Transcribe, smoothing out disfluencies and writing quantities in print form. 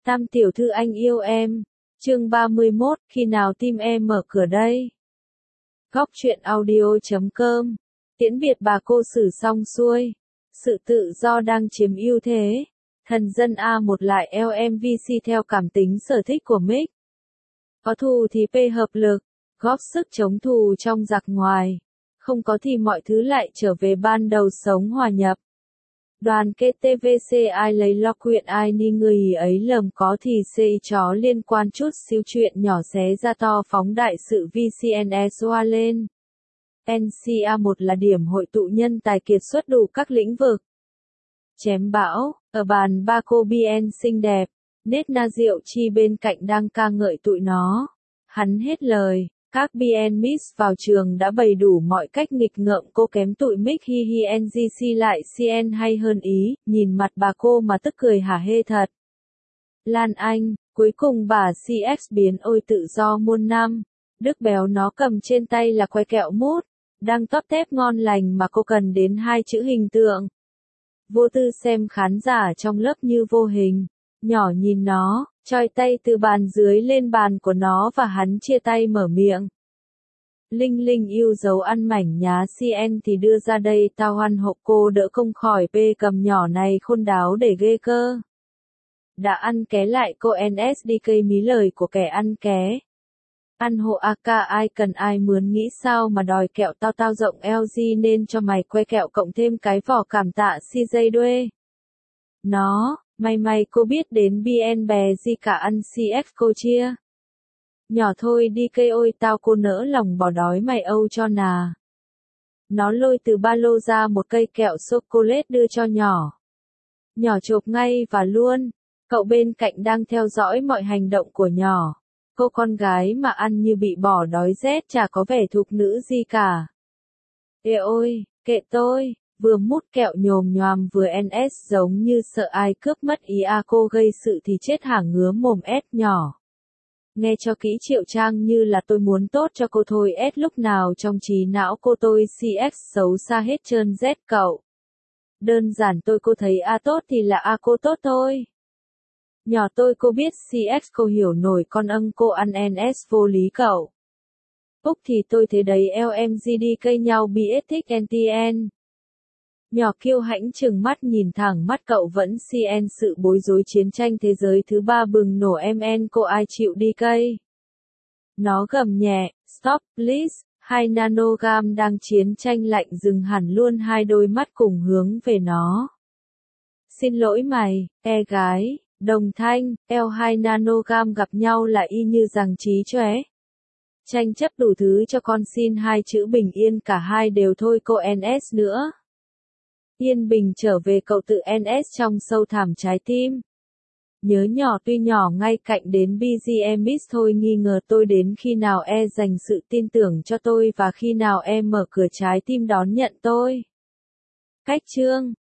Tam tiểu thư anh yêu em. Chương 31, khi nào tim em mở cửa đây? Góc truyện audio.com. Tiễn biệt bà cô Sử xong xuôi. Sự tự do đang chiếm ưu thế. Thần dân A1 lại LMVC theo cảm tính sở thích của Mick. Có thù thì P hợp lực, góp sức chống thù trong giặc ngoài. Không có thì mọi thứ lại trở về ban đầu sống hòa nhập. Đoàn kết TVC ai lấy lo chuyện ai ni người ấy lầm có thì xây chó liên quan chút xíu chuyện nhỏ xé ra to phóng đại sự VCNS hoa lên. NCA1 là điểm hội tụ nhân tài kiệt xuất đủ các lĩnh vực. Chém bão, ở bàn ba cô BN xinh đẹp, nết na rượu chi bên cạnh đang ca ngợi tụi nó. Hắn hết lời. Các BN Miss vào trường đã bày đủ mọi cách nghịch ngợm cô kém tụi Mick hi hi NGC lại CN hay hơn ý, nhìn mặt bà cô mà tức cười hả hê thật. Lan Anh, cuối cùng bà CX biến ôi tự do muôn năm, Đức béo nó cầm trên tay là que kẹo mút, đang tóp tép ngon lành mà cô cần đến hai chữ hình tượng. Vô tư xem khán giả trong lớp như vô hình, nhỏ nhìn nó. Choi tay từ bàn dưới lên bàn của nó và hắn chia tay mở miệng. Linh Linh yêu dấu ăn mảnh nhá CN thì đưa ra đây tao hoan hộ cô đỡ không khỏi P cầm nhỏ này khôn đáo để ghê cơ. Đã ăn ké lại cô NSDK mí lời của kẻ ăn ké. Ăn hộ AK ai cần ai mướn nghĩ sao mà đòi kẹo tao rộng LG nên cho mày que kẹo cộng thêm cái vỏ cảm tạ CJ đuê. Nó. May cô biết đến BN bè gì cả ăn CX cô chia. Nhỏ thôi đi cây ôi tao cô nỡ lòng bỏ đói mày âu cho nà. Nó lôi từ ba lô ra một cây kẹo chocolate đưa cho nhỏ. Nhỏ chộp ngay và luôn. Cậu bên cạnh đang theo dõi mọi hành động của nhỏ. Cô con gái mà ăn như bị bỏ đói rét chả có vẻ thục nữ gì cả. Ê ôi, kệ tôi. Vừa mút kẹo nhồm nhoàm vừa NS giống như sợ ai cướp mất ý cô gây sự thì chết hả ngứa mồm S nhỏ. Nghe cho kỹ Triệu Trang như là tôi muốn tốt cho cô thôi S lúc nào trong trí não cô tôi CX xấu xa hết trơn Z cậu. Đơn giản tôi cô thấy A tốt thì là cô tốt thôi. Nhỏ tôi cô biết CX cô hiểu nổi con âng cô ăn NS vô lý cậu. Úc thì tôi thế đấy LMGD cây nhau BS thích NTN. Nhỏ kiêu hãnh trừng mắt nhìn thẳng mắt cậu vẫn CN sự bối rối chiến tranh thế giới thứ 3 bừng nổ MN cô ai chịu đi cây. Nó gầm nhẹ, stop please, 2 nanogam đang chiến tranh lạnh dừng hẳn luôn hai đôi mắt cùng hướng về nó. Xin lỗi mày, gái, đồng thanh, L2 nanogam gặp nhau là y như rằng trí chóe. Tranh chấp đủ thứ cho con xin hai chữ bình yên cả hai đều thôi cô NS nữa. Yên bình trở về cậu tự NS trong sâu thẳm trái tim. Nhớ nhỏ tuy nhỏ ngay cạnh đến BGMX thôi nghi ngờ tôi đến khi nào dành sự tin tưởng cho tôi và khi nào mở cửa trái tim đón nhận tôi. Cách chương